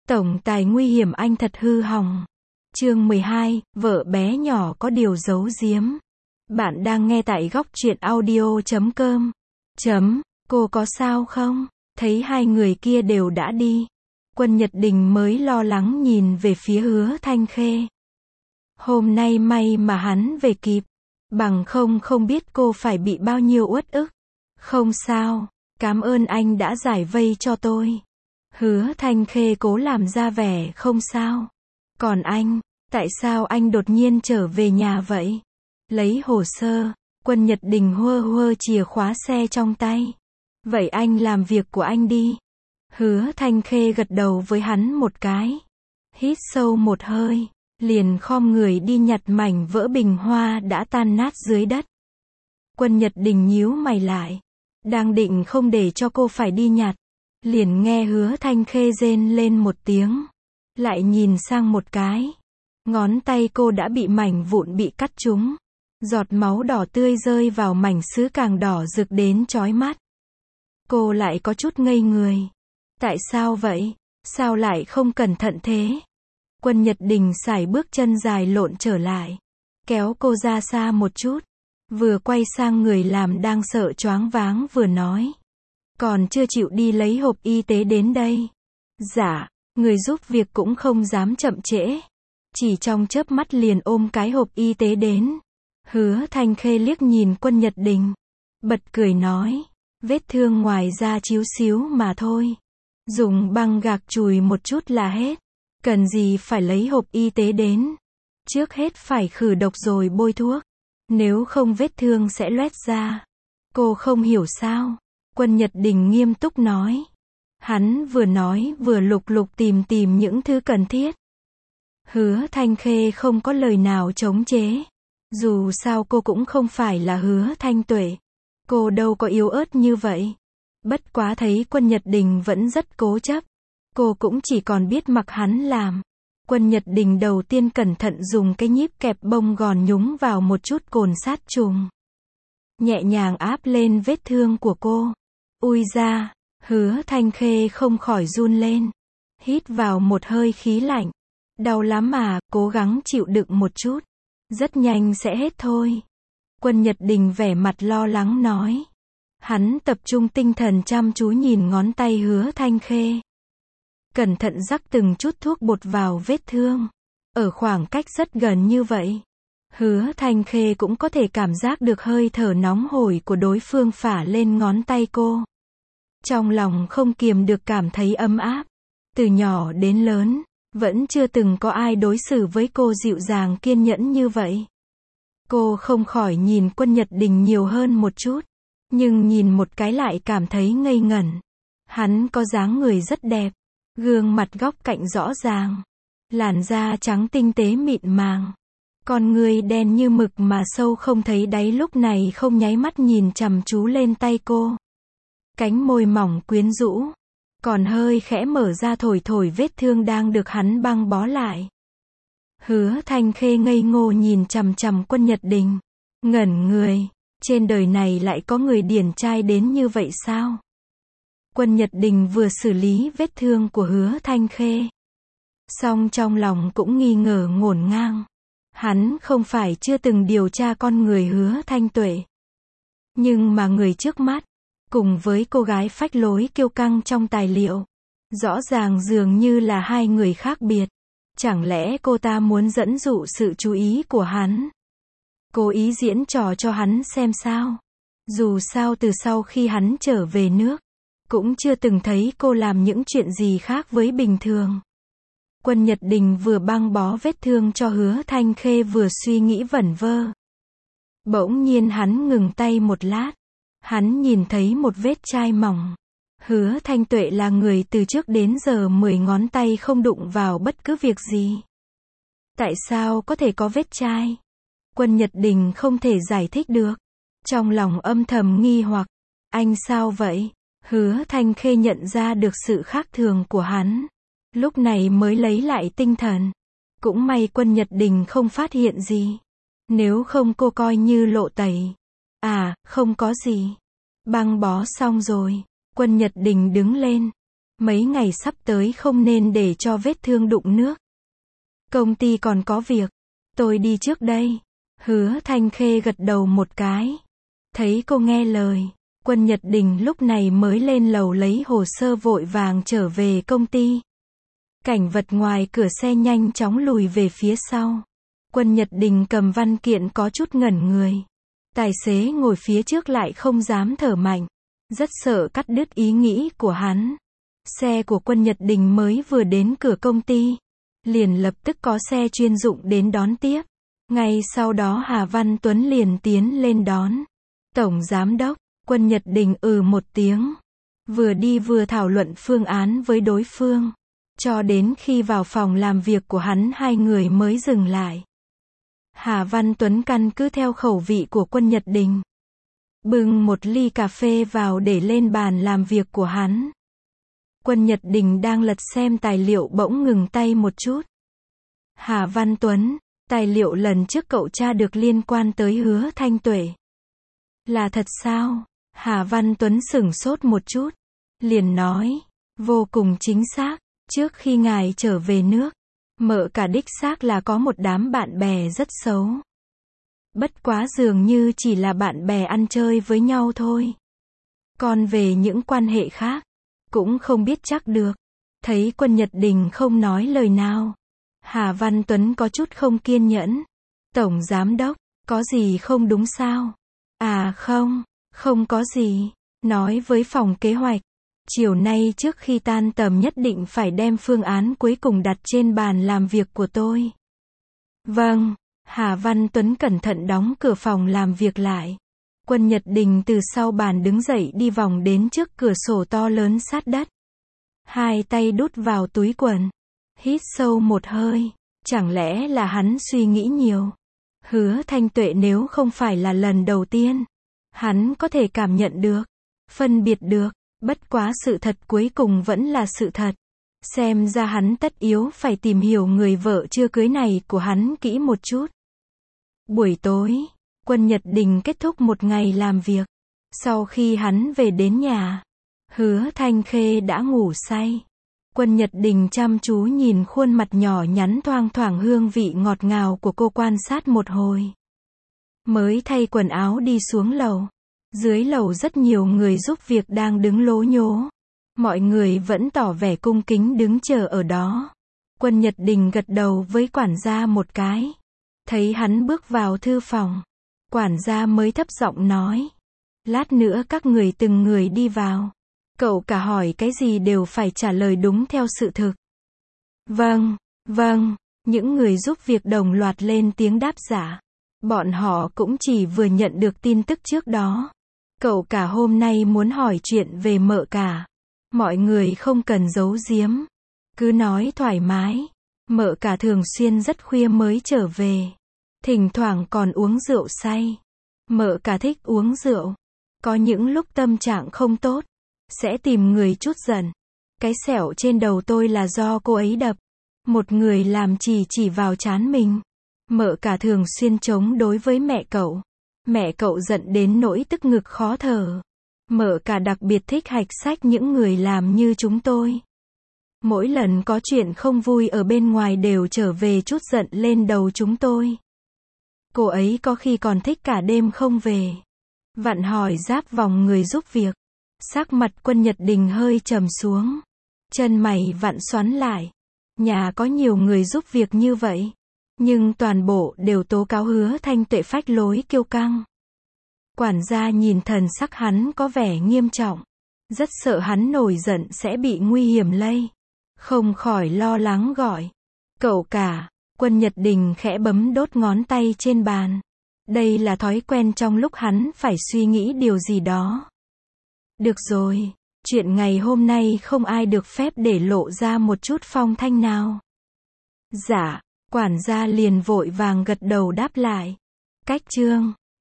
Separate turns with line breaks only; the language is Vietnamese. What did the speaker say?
Tổng tài nguy hiểm anh thật hư hỏng. Chương 12, vợ bé nhỏ có điều giấu giếm. Bạn đang nghe tại góc truyện audio.com. Cô có sao không? Thấy hai người kia đều đã đi. Quân Nhật Đình mới lo lắng nhìn về phía Hứa Thanh Khê. Hôm nay may mà hắn về kịp. Bằng không biết cô phải bị bao nhiêu uất ức. Không sao, cảm ơn anh đã giải vây cho tôi. Hứa Thanh Khê cố làm ra vẻ không sao. Còn anh, tại sao anh đột nhiên trở về nhà vậy? Lấy hồ sơ, Quân Nhật Đình huơ chìa khóa xe trong tay. Vậy anh làm việc của anh đi. Hứa Thanh Khê gật đầu với hắn một cái. Hít sâu một hơi, liền khom người đi nhặt mảnh vỡ bình hoa đã tan nát dưới đất. Quân Nhật Đình nhíu mày lại. Đang định không để cho cô phải đi nhặt. Liền nghe Hứa Thanh Khê rên lên một tiếng. Lại nhìn sang một cái. Ngón tay cô đã bị mảnh vụn bị cắt trúng. Giọt máu đỏ tươi rơi vào mảnh sứ càng đỏ rực đến chói mắt. Cô lại có chút ngây người. Tại sao vậy? Sao lại không cẩn thận thế? Quân Nhật Đình sải bước chân dài lộn trở lại. Kéo cô ra xa một chút. Vừa quay sang người làm đang sợ choáng váng vừa nói. Còn chưa chịu đi lấy hộp y tế đến đây. Dạ, người giúp việc cũng không dám chậm trễ. Chỉ trong chớp mắt liền ôm cái hộp y tế đến. Hứa Thanh Khê liếc nhìn Quân Nhật Đình. Bật cười nói. Vết thương ngoài da chíu xíu mà thôi. Dùng băng gạc chùi một chút là hết. Cần gì phải lấy hộp y tế đến. Trước hết phải khử độc rồi bôi thuốc. Nếu không vết thương sẽ loét ra. Cô không hiểu sao? Quân Nhật Đình nghiêm túc nói. Hắn vừa nói vừa lục tìm những thứ cần thiết. Hứa Thanh Khê không có lời nào chống chế. Dù sao cô cũng không phải là Hứa Thanh Tuệ. Cô đâu có yếu ớt như vậy. Bất quá thấy Quân Nhật Đình vẫn rất cố chấp. Cô cũng chỉ còn biết mặc hắn làm. Quân Nhật Đình đầu tiên cẩn thận dùng cái nhíp kẹp bông gòn nhúng vào một chút cồn sát trùng. Nhẹ nhàng áp lên vết thương của cô. Ui da, Hứa Thanh Khê không khỏi run lên. Hít vào một hơi khí lạnh. Đau lắm mà, cố gắng chịu đựng một chút. Rất nhanh sẽ hết thôi. Quân Nhật Đình vẻ mặt lo lắng nói. Hắn tập trung tinh thần chăm chú nhìn ngón tay Hứa Thanh Khê. Cẩn thận rắc từng chút thuốc bột vào vết thương. Ở khoảng cách rất gần như vậy. Hứa Thanh Khê cũng có thể cảm giác được hơi thở nóng hổi của đối phương phả lên ngón tay cô. Trong lòng không kiềm được cảm thấy ấm áp. Từ nhỏ đến lớn, vẫn chưa từng có ai đối xử với cô dịu dàng kiên nhẫn như vậy. Cô không khỏi nhìn Quân Nhật Đình nhiều hơn một chút. Nhưng nhìn một cái lại cảm thấy ngây ngẩn. Hắn có dáng người rất đẹp. Gương mặt góc cạnh rõ ràng. Làn da trắng tinh tế mịn màng. Con người đen như mực mà sâu không thấy đáy lúc này không nháy mắt nhìn chằm chú lên tay cô. Cánh môi mỏng quyến rũ. Còn hơi khẽ mở ra thổi vết thương đang được hắn băng bó lại. Hứa Thanh Khê ngây ngô nhìn chằm Quân Nhật Đình. Ngẩn người. Trên đời này lại có người điển trai đến như vậy sao? Quân Nhật Đình vừa xử lý vết thương của Hứa Thanh Khê. Song trong lòng cũng nghi ngờ ngổn ngang. Hắn không phải chưa từng điều tra con người Hứa Thanh Tuệ. Nhưng mà người trước mắt, cùng với cô gái phách lối kiêu căng trong tài liệu, rõ ràng dường như là hai người khác biệt. Chẳng lẽ cô ta muốn dẫn dụ sự chú ý của hắn? Cố ý diễn trò cho hắn xem sao? Dù sao từ sau khi hắn trở về nước, cũng chưa từng thấy cô làm những chuyện gì khác với bình thường. Quân Nhật Đình vừa băng bó vết thương cho Hứa Thanh Khê vừa suy nghĩ vẩn vơ. Bỗng nhiên hắn ngừng tay một lát. Hắn nhìn thấy một vết chai mỏng. Hứa Thanh Tuệ là người từ trước đến giờ 10 ngón tay không đụng vào bất cứ việc gì. Tại sao có thể có vết chai? Quân Nhật Đình không thể giải thích được. Trong lòng âm thầm nghi hoặc. Anh sao vậy? Hứa Thanh Khê nhận ra được sự khác thường của hắn. Lúc này mới lấy lại tinh thần. Cũng may Quân Nhật Đình không phát hiện gì. Nếu không cô coi như lộ tẩy. À, không có gì. Băng bó xong rồi. Quân Nhật Đình đứng lên. Mấy ngày sắp tới không nên để cho vết thương đụng nước. Công ty còn có việc. Tôi đi trước đây. Hứa Thanh Khê gật đầu một cái. Thấy cô nghe lời. Quân Nhật Đình lúc này mới lên lầu lấy hồ sơ vội vàng trở về công ty. Cảnh vật ngoài cửa xe nhanh chóng lùi về phía sau. Quân Nhật Đình cầm văn kiện có chút ngẩn người. Tài xế ngồi phía trước lại không dám thở mạnh. Rất sợ cắt đứt ý nghĩ của hắn. Xe của Quân Nhật Đình mới vừa đến cửa công ty. Liền lập tức có xe chuyên dụng đến đón tiếp. Ngay sau đó Hà Văn Tuấn liền tiến lên đón. Tổng Giám đốc, Quân Nhật Đình một tiếng. Vừa đi vừa thảo luận phương án với đối phương. Cho đến khi vào phòng làm việc của hắn hai người mới dừng lại. Hà Văn Tuấn căn cứ theo khẩu vị của Quân Nhật Đình. Bưng một ly cà phê vào để lên bàn làm việc của hắn. Quân Nhật Đình đang lật xem tài liệu bỗng ngừng tay một chút. Hà Văn Tuấn, tài liệu lần trước cậu tra được liên quan tới Hứa Thanh Tuệ. Là thật sao? Hà Văn Tuấn sửng sốt một chút. Liền nói, vô cùng chính xác, trước khi ngài trở về nước, Mợ Cả đích xác là có một đám bạn bè rất xấu. Bất quá dường như chỉ là bạn bè ăn chơi với nhau thôi. Còn về những quan hệ khác, cũng không biết chắc được. Thấy Quân Nhật Đình không nói lời nào. Hà Văn Tuấn có chút không kiên nhẫn. Tổng Giám đốc, có gì không đúng sao? À không có gì. Nói với phòng kế hoạch. Chiều nay trước khi tan tầm nhất định phải đem phương án cuối cùng đặt trên bàn làm việc của tôi. Vâng. Hà Văn Tuấn cẩn thận đóng cửa phòng làm việc lại. Quân Nhật Đình từ sau bàn đứng dậy đi vòng đến trước cửa sổ to lớn sát đất. Hai tay đút vào túi quần. Hít sâu một hơi. Chẳng lẽ là hắn suy nghĩ nhiều? Hứa Thanh Tuệ nếu không phải là lần đầu tiên, hắn có thể cảm nhận được, phân biệt được. Bất quá sự thật cuối cùng vẫn là sự thật. Xem ra hắn tất yếu phải tìm hiểu người vợ chưa cưới này của hắn kỹ một chút. Buổi tối, Quân Nhật Đình kết thúc một ngày làm việc. Sau khi hắn về đến nhà, Hứa Thanh Khê đã ngủ say. Quân Nhật Đình chăm chú nhìn khuôn mặt nhỏ nhắn thoang thoảng hương vị ngọt ngào của cô quan sát một hồi. Mới thay quần áo đi xuống lầu. Dưới lầu rất nhiều người giúp việc đang đứng lố nhố. Mọi người vẫn tỏ vẻ cung kính đứng chờ ở đó. Quân Nhật Đình gật đầu với quản gia một cái. Thấy hắn bước vào thư phòng. Quản gia mới thấp giọng nói. Lát nữa các người từng người đi vào. Cậu cả hỏi cái gì đều phải trả lời đúng theo sự thực. Vâng. Những người giúp việc đồng loạt lên tiếng đáp giả. Bọn họ cũng chỉ vừa nhận được tin tức trước đó. Cậu cả hôm nay muốn hỏi chuyện về Mợ Cả. Mọi người không cần giấu giếm. Cứ nói thoải mái. Mợ Cả thường xuyên rất khuya mới trở về. Thỉnh thoảng còn uống rượu say. Mợ Cả thích uống rượu. Có những lúc tâm trạng không tốt, sẽ tìm người trút giận. Cái sẹo trên đầu tôi là do cô ấy đập. Một người làm chỉ vào trán mình. Mợ Cả thường xuyên chống đối với mẹ cậu. Mẹ cậu giận đến nỗi tức ngực khó thở. Mợ Cả đặc biệt thích hạch sách những người làm như chúng tôi. Mỗi lần có chuyện không vui ở bên ngoài đều trở về trút giận lên đầu chúng tôi. Cô ấy có khi còn thích cả đêm không về. Vặn hỏi giáp vòng người giúp việc. Sắc mặt Quân Nhật Đình hơi trầm xuống. Chân mày vặn xoắn lại. Nhà có nhiều người giúp việc như vậy. Nhưng toàn bộ đều tố cáo Hứa Thanh Tuệ phách lối kiêu căng. Quản gia nhìn thần sắc hắn có vẻ nghiêm trọng. Rất sợ hắn nổi giận sẽ bị nguy hiểm lây. Không khỏi lo lắng gọi. Cậu cả. Quân Nhật Đình khẽ bấm đốt ngón tay trên bàn. Đây là thói quen trong lúc hắn phải suy nghĩ điều gì đó. Được rồi. Chuyện ngày hôm nay không ai được phép để lộ ra một chút phong thanh nào. Dạ. Quản gia liền vội vàng gật đầu đáp lại. Cách chương